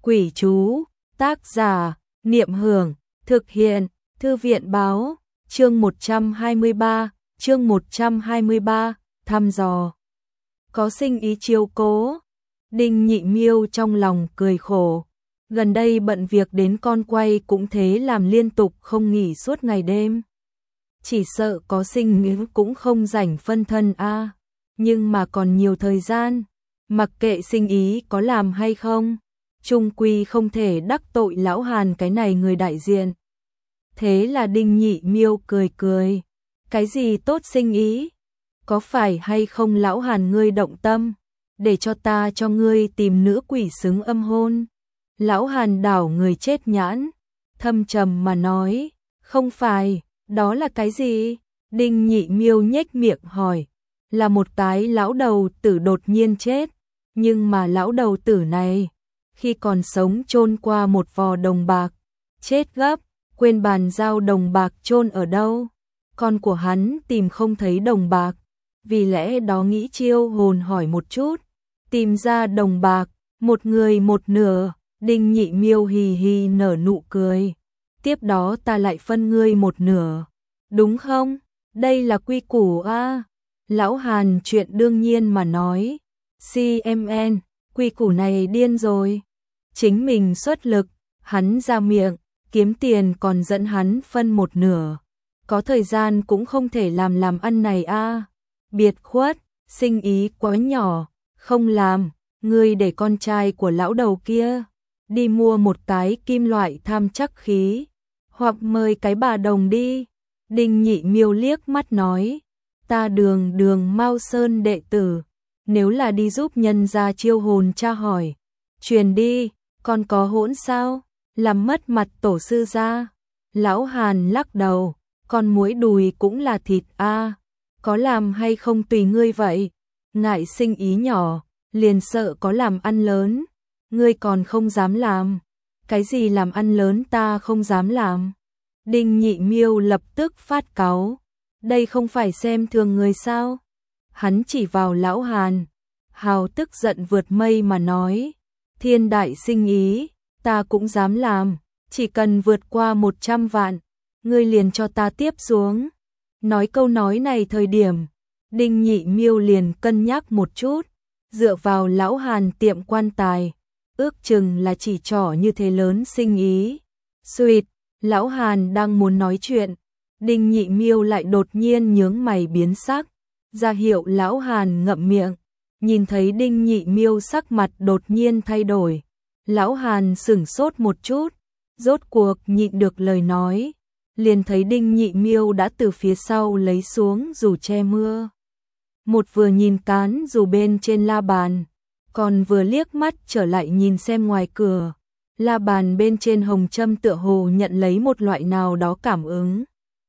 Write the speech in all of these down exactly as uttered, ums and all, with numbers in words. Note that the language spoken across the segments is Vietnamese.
Quỷ chú, tác giả, Niệm Hưởng, thực hiện, Thư viện báo, chương một trăm hai mươi ba, chương một trăm hai mươi ba, thăm dò. Có sinh ý chiếu cố. Đinh Nhị Miêu trong lòng cười khổ. Gần đây bận việc đến con quay cũng thế, làm liên tục không nghỉ suốt ngày đêm. Chỉ sợ có sinh ý cũng không rảnh phân thân a. À. Nhưng mà còn nhiều thời gian, mặc kệ sinh ý có làm hay không, chung quy không thể đắc tội lão Hàn cái này người đại diện. Thế là Đinh Nhị Miêu cười cười. Cái gì tốt sinh ý? Có phải hay không lão Hàn ngươi động tâm, để cho ta cho ngươi tìm nữ quỷ xứng âm hôn? Lão Hàn đảo người chết nhãn, thâm trầm mà nói, không phải, đó là cái gì? Đinh Nhị Miêu nhếch miệng hỏi, là một cái lão đầu tử đột nhiên chết, nhưng mà lão đầu tử này, khi còn sống chôn qua một vò đồng bạc, chết gấp, quên bàn giao đồng bạc chôn ở đâu. Con của hắn tìm không thấy đồng bạc, vì lẽ đó nghĩ chiêu hồn hỏi một chút, tìm ra đồng bạc, một người một nửa. Đinh Nhị Miêu hì hì nở nụ cười, tiếp đó ta lại phân ngươi một nửa, đúng không? Đây là quy củ a. À. Lão Hàn chuyện đương nhiên mà nói, xê em en, quy củ này điên rồi. Chính mình xuất lực, hắn ra miệng, kiếm tiền còn dẫn hắn phân một nửa. Có thời gian cũng không thể làm làm ăn này a. À. Biệt khuất, sinh ý quá nhỏ, không làm, ngươi để con trai của lão đầu kia đi mua một cái kim loại tham chắc khí, hoặc mời cái bà đồng đi. Đinh Nhị Miêu liếc mắt nói, ta đường đường Mao Sơn đệ tử, nếu là đi giúp nhân gia chiêu hồn tra hỏi, truyền đi, còn có hỗn sao, làm mất mặt tổ sư gia. Lão Hàn lắc đầu, con muỗi đùi cũng là thịt a, à. Có làm hay không tùy ngươi vậy, ngại sinh ý nhỏ, liền sợ có làm ăn lớn. Ngươi còn không dám làm, cái gì làm ăn lớn ta không dám làm. Đinh Nhị Miêu lập tức phát cáu, đây không phải xem thường người sao? Hắn chỉ vào lão Hàn, hào tức giận vượt mây mà nói, thiên đại sinh ý, ta cũng dám làm, chỉ cần vượt qua một trăm vạn, ngươi liền cho ta tiếp xuống. Nói câu nói này thời điểm, Đinh Nhị Miêu liền cân nhắc một chút, dựa vào lão Hàn tiệm quan tài, ước chừng là chỉ trỏ như thế lớn sinh ý. Xuyệt, lão Hàn đang muốn nói chuyện, Đinh Nhị Miêu lại đột nhiên nhướng mày biến sắc, ra hiệu lão Hàn ngậm miệng. Nhìn thấy Đinh Nhị Miêu sắc mặt đột nhiên thay đổi, lão Hàn sửng sốt một chút, rốt cuộc nhịn được lời nói, liền thấy Đinh Nhị Miêu đã từ phía sau lấy xuống dù che mưa. Một vừa nhìn cán dù bên trên la bàn, còn vừa liếc mắt trở lại nhìn xem ngoài cửa, la bàn bên trên hồng châm tựa hồ nhận lấy một loại nào đó cảm ứng.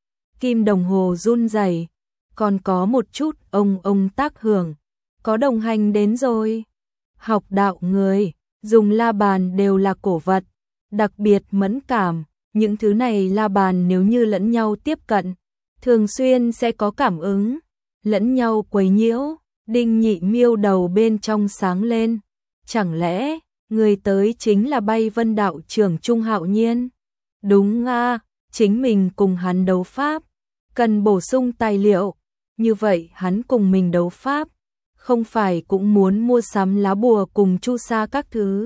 Kim đồng hồ run rẩy, còn có một chút ông ông tác hưởng, có đồng hành đến rồi. Học đạo người, dùng la bàn đều là cổ vật, đặc biệt mẫn cảm, những thứ này la bàn nếu như lẫn nhau tiếp cận, thường xuyên sẽ có cảm ứng, lẫn nhau quấy nhiễu. Đinh Nhị Miêu đầu bên trong sáng lên, chẳng lẽ người tới chính là Bay Vân đạo trưởng Trung Hạo Nhiên? Đúng a, à, chính mình cùng hắn đấu pháp, cần bổ sung tài liệu, như vậy hắn cùng mình đấu pháp, không phải cũng muốn mua sắm lá bùa cùng chu sa các thứ.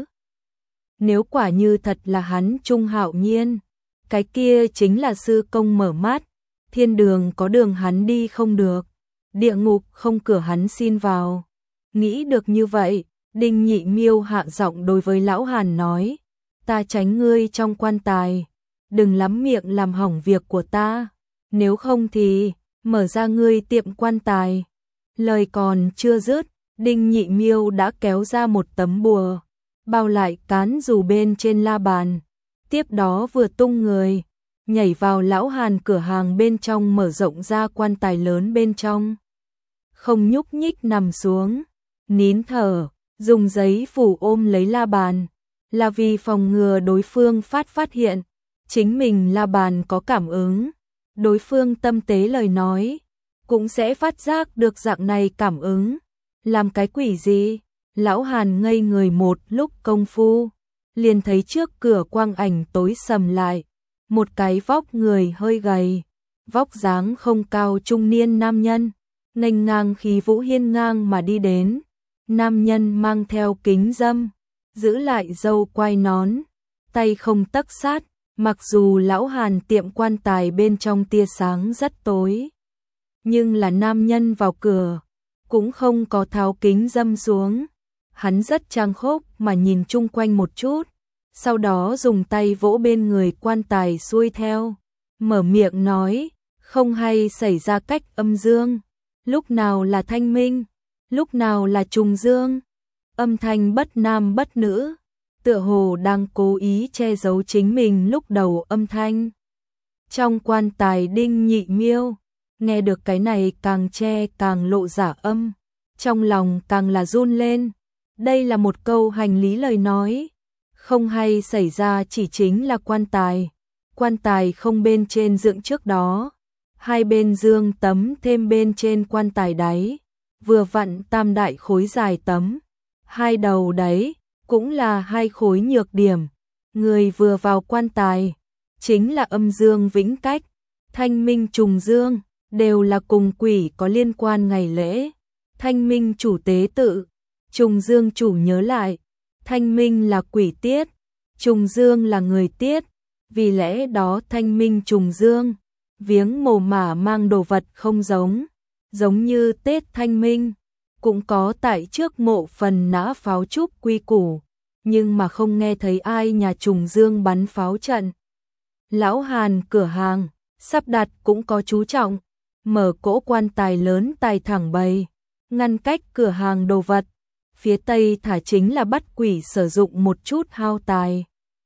Nếu quả như thật là hắn Trung Hạo Nhiên, cái kia chính là sư công mở mắt, thiên đường có đường hắn đi không được, địa ngục không cửa hắn xin vào. Nghĩ được như vậy, Đinh Nhị Miêu hạ giọng đối với lão Hàn nói, ta tránh ngươi trong quan tài, đừng lắm miệng làm hỏng việc của ta, nếu không thì mở ra ngươi tiệm quan tài. Lời còn chưa dứt, Đinh Nhị Miêu đã kéo ra một tấm bùa, bao lại cán dù bên trên la bàn, tiếp đó vừa tung người, nhảy vào lão Hàn cửa hàng bên trong, mở rộng ra quan tài lớn bên trong. Không nhúc nhích nằm xuống, nín thở, dùng giấy phủ ôm lấy la bàn, là vì phòng ngừa đối phương phát phát hiện, chính mình la bàn có cảm ứng, đối phương tâm tế lời nói, cũng sẽ phát giác được dạng này cảm ứng. Làm cái quỷ gì? Lão Hàn ngây người một lúc công phu, liền thấy trước cửa quang ảnh tối sầm lại, một cái vóc người hơi gầy, vóc dáng không cao trung niên nam nhân, nghênh ngang khí vũ hiên ngang mà đi đến. Nam nhân mang theo kính dâm, giữ lại râu quai nón, tay không tấc sát, mặc dù lão Hàn tiệm quan tài bên trong tia sáng rất tối, nhưng là nam nhân vào cửa, cũng không có tháo kính dâm xuống. Hắn rất trang khốc mà nhìn chung quanh một chút, sau đó dùng tay vỗ bên người quan tài xuôi theo, mở miệng nói, không hay xảy ra cách âm dương, lúc nào là thanh minh, lúc nào là trùng dương, âm thanh bất nam bất nữ, tựa hồ đang cố ý che giấu chính mình lúc đầu âm thanh. Trong quan tài Đinh Nhị Miêu, nghe được cái này càng che càng lộ giả âm, trong lòng càng là run lên. Đây là một câu hành lý lời nói, không hay xảy ra chỉ chính là quan tài. Quan tài không bên trên dựng trước đó, hai bên dương tấm thêm bên trên quan tài đáy, vừa vặn tam đại khối dài tấm, hai đầu đấy cũng là hai khối nhược điểm. Người vừa vào quan tài chính là âm dương vĩnh cách, thanh minh trùng dương đều là cùng quỷ có liên quan ngày lễ. Thanh minh chủ tế tự, trùng dương chủ nhớ lại, thanh minh là quỷ tiết, trùng dương là người tiết, vì lẽ đó thanh minh trùng dương, viếng mồ mả mang đồ vật không giống, giống như Tết Thanh Minh, cũng có tại trước mộ phần nã pháo trúc quy củ, nhưng mà không nghe thấy ai nhà trùng dương bắn pháo trận. Lão Hàn cửa hàng, sắp đặt cũng có chú trọng, mở cỗ quan tài lớn tài thẳng bày, ngăn cách cửa hàng đồ vật. Phía tây thả chính là bắt quỷ sử dụng một chút hao tài,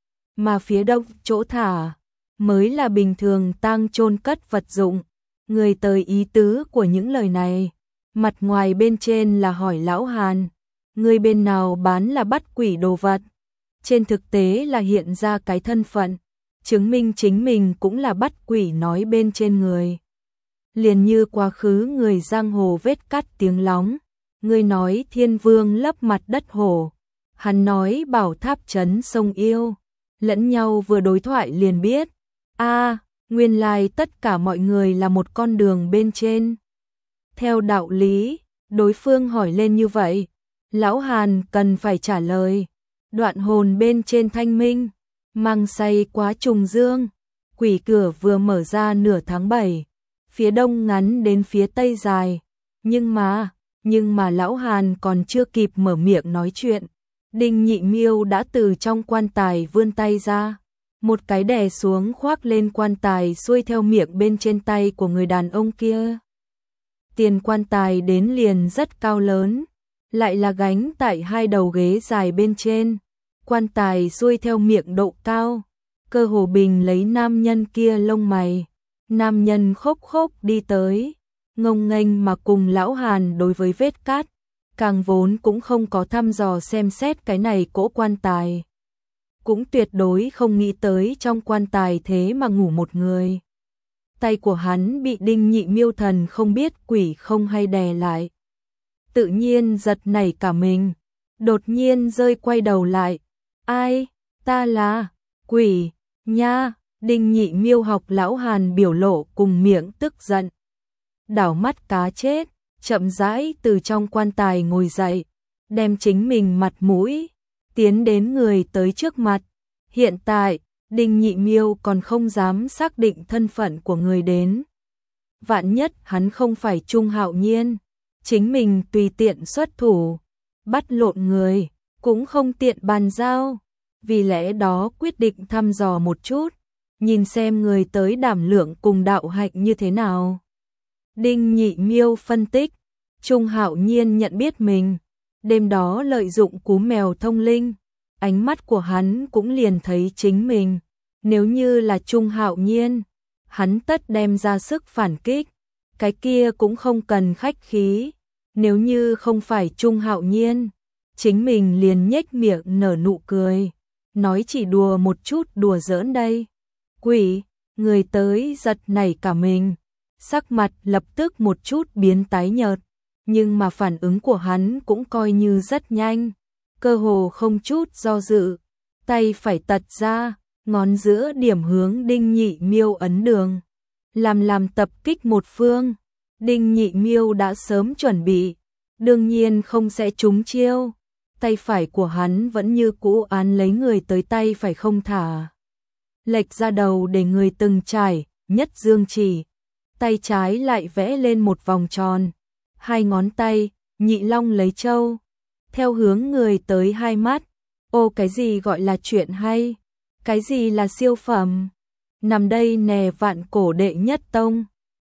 mà phía đông chỗ thả mới là bình thường tang chôn cất vật dụng. Người tới ý tứ của những lời này, mặt ngoài bên trên là hỏi lão Hàn, người bên nào bán là bắt quỷ đồ vật, trên thực tế là hiện ra cái thân phận, chứng minh chính mình cũng là bắt quỷ nói bên trên người. Liền như quá khứ người giang hồ vết cắt tiếng lóng, người nói thiên vương lấp mặt đất hổ, hắn nói bảo tháp trấn sông yêu, lẫn nhau vừa đối thoại liền biết, a nguyên lai tất cả mọi người là một con đường bên trên. Theo đạo lý, đối phương hỏi lên như vậy, lão Hàn cần phải trả lời, đoạn hồn bên trên thanh minh, mang say quá trùng dương, quỷ cửa vừa mở ra nửa tháng bảy, phía đông ngắn đến phía tây dài, nhưng mà, nhưng mà lão Hàn còn chưa kịp mở miệng nói chuyện, Đinh Nhị Miêu đã từ trong quan tài vươn tay ra, một cái đè xuống khoác lên quan tài xuôi theo miệng bên trên tay của người đàn ông kia. Tiền quan tài đến liền rất cao lớn, lại là gánh tại hai đầu ghế dài bên trên, quan tài xuôi theo miệng độ cao, cơ hồ bình lấy nam nhân kia lông mày. Nam nhân khốc khốc đi tới, ngông nghênh mà cùng lão Hàn đối với vết cát, càng vốn cũng không có thăm dò xem xét cái này cỗ quan tài. Cũng tuyệt đối không nghĩ tới trong quan tài thế mà ngủ một người. Tay của hắn bị Đinh Nhị Miêu thần không biết quỷ không hay đè lại. Tự nhiên giật nảy cả mình, đột nhiên rơi quay đầu lại. Ai, ta là, quỷ, nha. Đinh Nhị Miêu học lão Hàn biểu lộ cùng miệng tức giận. Đảo mắt cá chết, chậm rãi từ trong quan tài ngồi dậy, đem chính mình mặt mũi, tiến đến người tới trước mặt. Hiện tại, Đinh Nhị Miêu còn không dám xác định thân phận của người đến. Vạn nhất hắn không phải Trung Hạo Nhiên, chính mình tùy tiện xuất thủ, bắt lộn người, cũng không tiện bàn giao. Vì lẽ đó quyết định thăm dò một chút, nhìn xem người tới đảm lượng cùng đạo hạnh như thế nào. Đinh Nhị Miêu phân tích, Trung Hạo Nhiên nhận biết mình, đêm đó lợi dụng cú mèo thông linh, ánh mắt của hắn cũng liền thấy chính mình. Nếu như là Trung Hạo Nhiên, hắn tất đem ra sức phản kích, cái kia cũng không cần khách khí. Nếu như không phải Trung Hạo Nhiên, chính mình liền nhếch miệng nở nụ cười, nói chỉ đùa một chút đùa giỡn đây. Quỷ, người tới giật nảy cả mình, sắc mặt lập tức một chút biến tái nhợt, nhưng mà phản ứng của hắn cũng coi như rất nhanh, cơ hồ không chút do dự, tay phải tật ra, ngón giữa điểm hướng Đinh Nhị Miêu ấn đường, làm làm tập kích một phương. Đinh Nhị Miêu đã sớm chuẩn bị, đương nhiên không sẽ trúng chiêu. Tay phải của hắn vẫn như cũ án lấy người tới tay phải không thả. Lệch ra đầu để người từng trải, nhất dương chỉ. Tay trái lại vẽ lên một vòng tròn. Hai ngón tay, Nhị Long lấy châu. Theo hướng người tới hai mắt. Ô, cái gì gọi là chuyện hay? Cái gì là siêu phẩm? Nằm đây nè, vạn cổ đệ nhất tông.